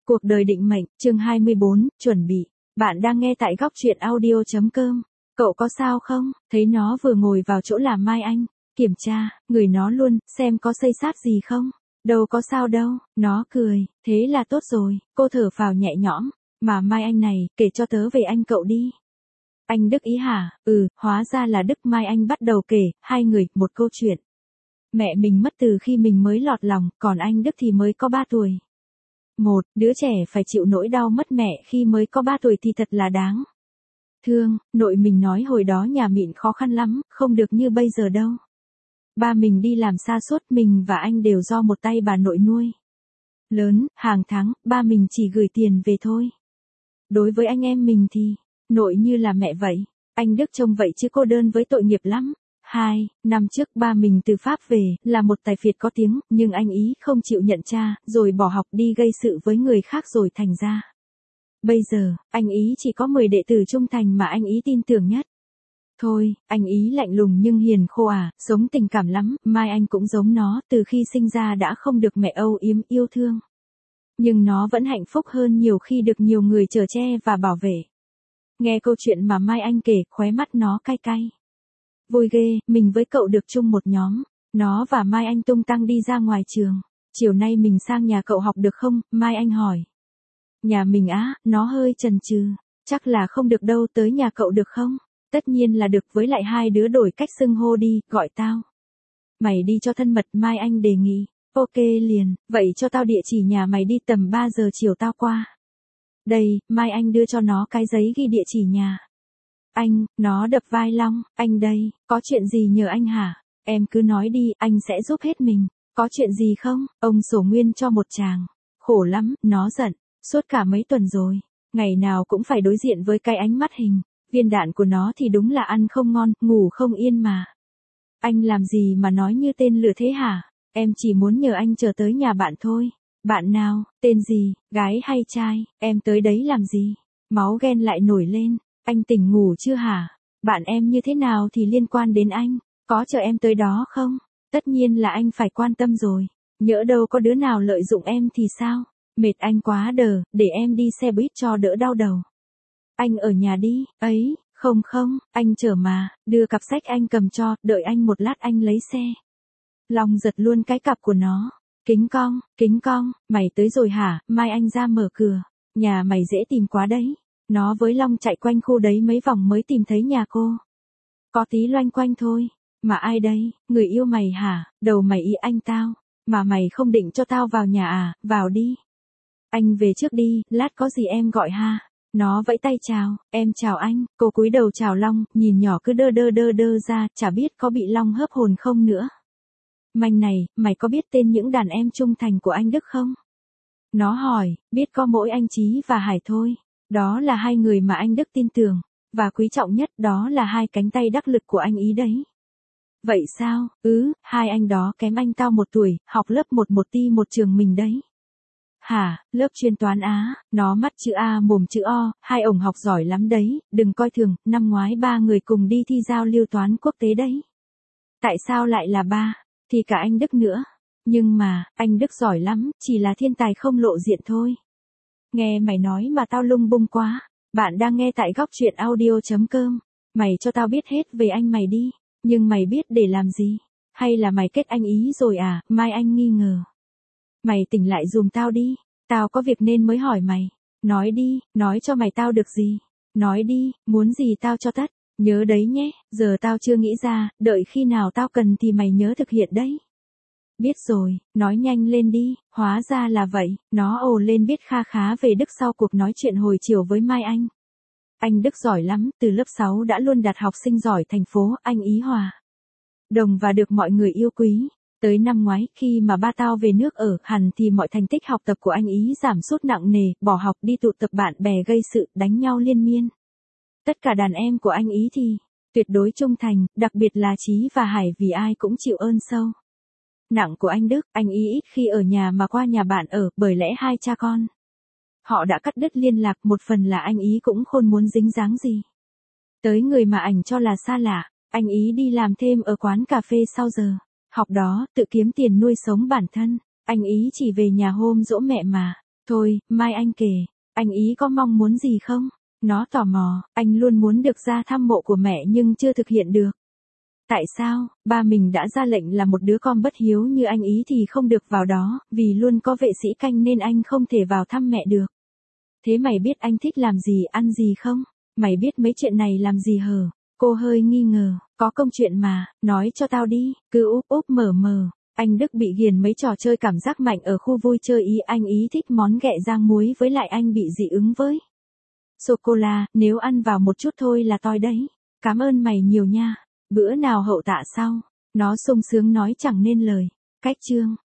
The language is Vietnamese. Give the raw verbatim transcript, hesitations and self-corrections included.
Cuộc đời định mệnh, chương hai mươi bốn, chuẩn bị. Bạn đang nghe tại góc truyện audio chấm com. Cậu có sao không? Thấy nó vừa ngồi vào chỗ làm Mai Anh. Kiểm tra, người nó luôn, xem có xây xát gì không? Đâu có sao đâu, nó cười, thế là tốt rồi, cô thở phào nhẹ nhõm. Mà Mai Anh này, kể cho tớ về anh cậu đi. Anh Đức ý hả? Ừ, hóa ra là Đức. Mai Anh bắt đầu kể, hai người, một câu chuyện. Mẹ mình mất từ khi mình mới lọt lòng, còn anh Đức thì mới có ba tuổi. Một, đứa trẻ phải chịu nỗi đau mất mẹ khi mới có ba tuổi thì thật là đáng thương. Nội mình nói hồi đó nhà Mịn khó khăn lắm, không được như bây giờ đâu. Ba mình đi làm xa suốt, mình và anh đều do một tay bà nội nuôi lớn, hàng tháng, ba mình chỉ gửi tiền về thôi. Đối với anh em mình thì, nội như là mẹ vậy. Anh Đức trông vậy chứ cô đơn với tội nghiệp lắm. Hai, năm trước ba mình từ Pháp về, là một tài phiệt có tiếng, nhưng anh ý không chịu nhận cha, rồi bỏ học đi gây sự với người khác rồi thành ra. Bây giờ, anh ý chỉ có mười đệ tử trung thành mà anh ý tin tưởng nhất. Thôi, anh ý lạnh lùng nhưng hiền khô à, sống tình cảm lắm, Mai Anh cũng giống nó, từ khi sinh ra đã không được mẹ âu yếm yêu thương. Nhưng nó vẫn hạnh phúc hơn nhiều khi được nhiều người chở che và bảo vệ. Nghe câu chuyện mà Mai Anh kể, khóe mắt nó cay cay. Vui ghê, mình với cậu được chung một nhóm. Nó và Mai Anh tung tăng đi ra ngoài trường. Chiều nay mình sang nhà cậu học được không? Mai Anh hỏi. Nhà mình á, nó hơi chần chừ. Chắc là không được đâu, tới nhà cậu được không? Tất nhiên là được, với lại hai đứa đổi cách xưng hô đi, gọi tao. Mày đi cho thân mật, Mai Anh đề nghị. Ok liền, vậy cho tao địa chỉ nhà mày đi, tầm ba giờ chiều tao qua. Đây, Mai Anh đưa cho nó cái giấy ghi địa chỉ nhà. Anh, nó đập vai Long, anh đây, có chuyện gì nhờ anh hả? Em cứ nói đi, anh sẽ giúp hết mình. Có chuyện gì không? Ông sổ nguyên cho một tràng. Khổ lắm, nó giận. Suốt cả mấy tuần rồi. Ngày nào cũng phải đối diện với cái ánh mắt hình. Viên đạn của nó thì đúng là ăn không ngon, ngủ không yên mà. Anh làm gì mà nói như tên lửa thế hả? Em chỉ muốn nhờ anh chờ tới nhà bạn thôi. Bạn nào, tên gì, gái hay trai, em tới đấy làm gì? Máu ghen lại nổi lên. Anh tỉnh ngủ chưa hả? Bạn em như thế nào thì liên quan đến anh? Có chờ em tới đó không? Tất nhiên là anh phải quan tâm rồi. Nhỡ đâu có đứa nào lợi dụng em thì sao? Mệt anh quá đờ, để em đi xe buýt cho đỡ đau đầu. Anh ở nhà đi, ấy, không không, anh chở mà, đưa cặp sách anh cầm cho, đợi anh một lát anh lấy xe. Long giật luôn cái cặp của nó. Kính cong, kính cong, mày tới rồi hả? Mai Anh ra mở cửa. Nhà mày dễ tìm quá đấy. Nó với Long chạy quanh khu đấy mấy vòng mới tìm thấy nhà cô. Có tí loanh quanh thôi. Mà ai đây? Người yêu mày hả? Đầu mày ý anh tao. Mà mày không định cho tao vào nhà à? Vào đi. Anh về trước đi, lát có gì em gọi ha. Nó vẫy tay chào, em chào anh. Cô cúi đầu chào Long, nhìn nhỏ cứ đơ đơ đơ đơ ra, chả biết có bị Long hớp hồn không nữa. Manh này, mày có biết tên những đàn em trung thành của anh Đức không? Nó hỏi, biết có mỗi anh Chí và Hải thôi. Đó là hai người mà anh Đức tin tưởng, và quý trọng nhất, đó là hai cánh tay đắc lực của anh ý đấy. Vậy sao? Ừ, hai anh đó kém anh tao một tuổi, học lớp một một ti một trường mình đấy. Hả, lớp chuyên toán Á, nó mắt chữ A mồm chữ O, hai ổng học giỏi lắm đấy, đừng coi thường, năm ngoái ba người cùng đi thi giao lưu toán quốc tế đấy. Tại sao lại là ba? Thì cả anh Đức nữa. Nhưng mà, anh Đức giỏi lắm, chỉ là thiên tài không lộ diện thôi. Nghe mày nói mà tao lung bung quá. Bạn đang nghe tại góc truyện audio chấm com. Mày cho tao biết hết về anh mày đi. Nhưng mày biết để làm gì? Hay là mày kết anh ý rồi à? Mai Anh nghi ngờ. Mày tỉnh lại giùm tao đi. Tao có việc nên mới hỏi mày. Nói đi, nói cho mày tao được gì? Nói đi, muốn gì tao cho tất. Nhớ đấy nhé, giờ tao chưa nghĩ ra, đợi khi nào tao cần thì mày nhớ thực hiện đấy. Biết rồi, nói nhanh lên đi, hóa ra là vậy, nó ồ lên biết kha khá về Đức sau cuộc nói chuyện hồi chiều với Mai Anh. Anh Đức giỏi lắm, từ lớp sáu đã luôn đạt học sinh giỏi thành phố, anh ý hòa đồng và được mọi người yêu quý. Tới năm ngoái, khi mà ba tao về nước ở hẳn thì mọi thành tích học tập của anh ý giảm sút nặng nề, bỏ học đi tụ tập bạn bè gây sự, đánh nhau liên miên. Tất cả đàn em của anh ý thì tuyệt đối trung thành, đặc biệt là Chí và Hải vì ai cũng chịu ơn sâu nặng của anh Đức. Anh ý ít khi ở nhà mà qua nhà bạn ở, bởi lẽ hai cha con họ đã cắt đứt liên lạc, một phần là anh ý cũng khôn muốn dính dáng gì tới người mà ảnh cho là xa lạ. Anh ý đi làm thêm ở quán cà phê sau giờ học đó, tự kiếm tiền nuôi sống bản thân. Anh ý chỉ về nhà hôm giỗ mẹ mà Thôi, mai anh kể, anh ý có mong muốn gì không? Nó tò mò, anh luôn muốn được ra thăm mộ của mẹ nhưng chưa thực hiện được. Tại sao, ba mình đã ra lệnh là một đứa con bất hiếu như anh ý thì không được vào đó, vì luôn có vệ sĩ canh nên anh không thể vào thăm mẹ được. Thế mày biết anh thích làm gì ăn gì không? Mày biết mấy chuyện này làm gì hờ? Cô hơi nghi ngờ, có công chuyện mà, nói cho tao đi, cứ úp úp mở mờ. Anh Đức bị ghiền mấy trò chơi cảm giác mạnh ở khu vui chơi ý, anh ý thích món ghẹ rang muối với lại anh bị dị ứng với sô-cô-la, nếu ăn vào một chút thôi là toi đấy. Cảm ơn mày nhiều nha, bữa nào hậu tạ sau. Nó sung sướng nói chẳng nên lời. Cách chương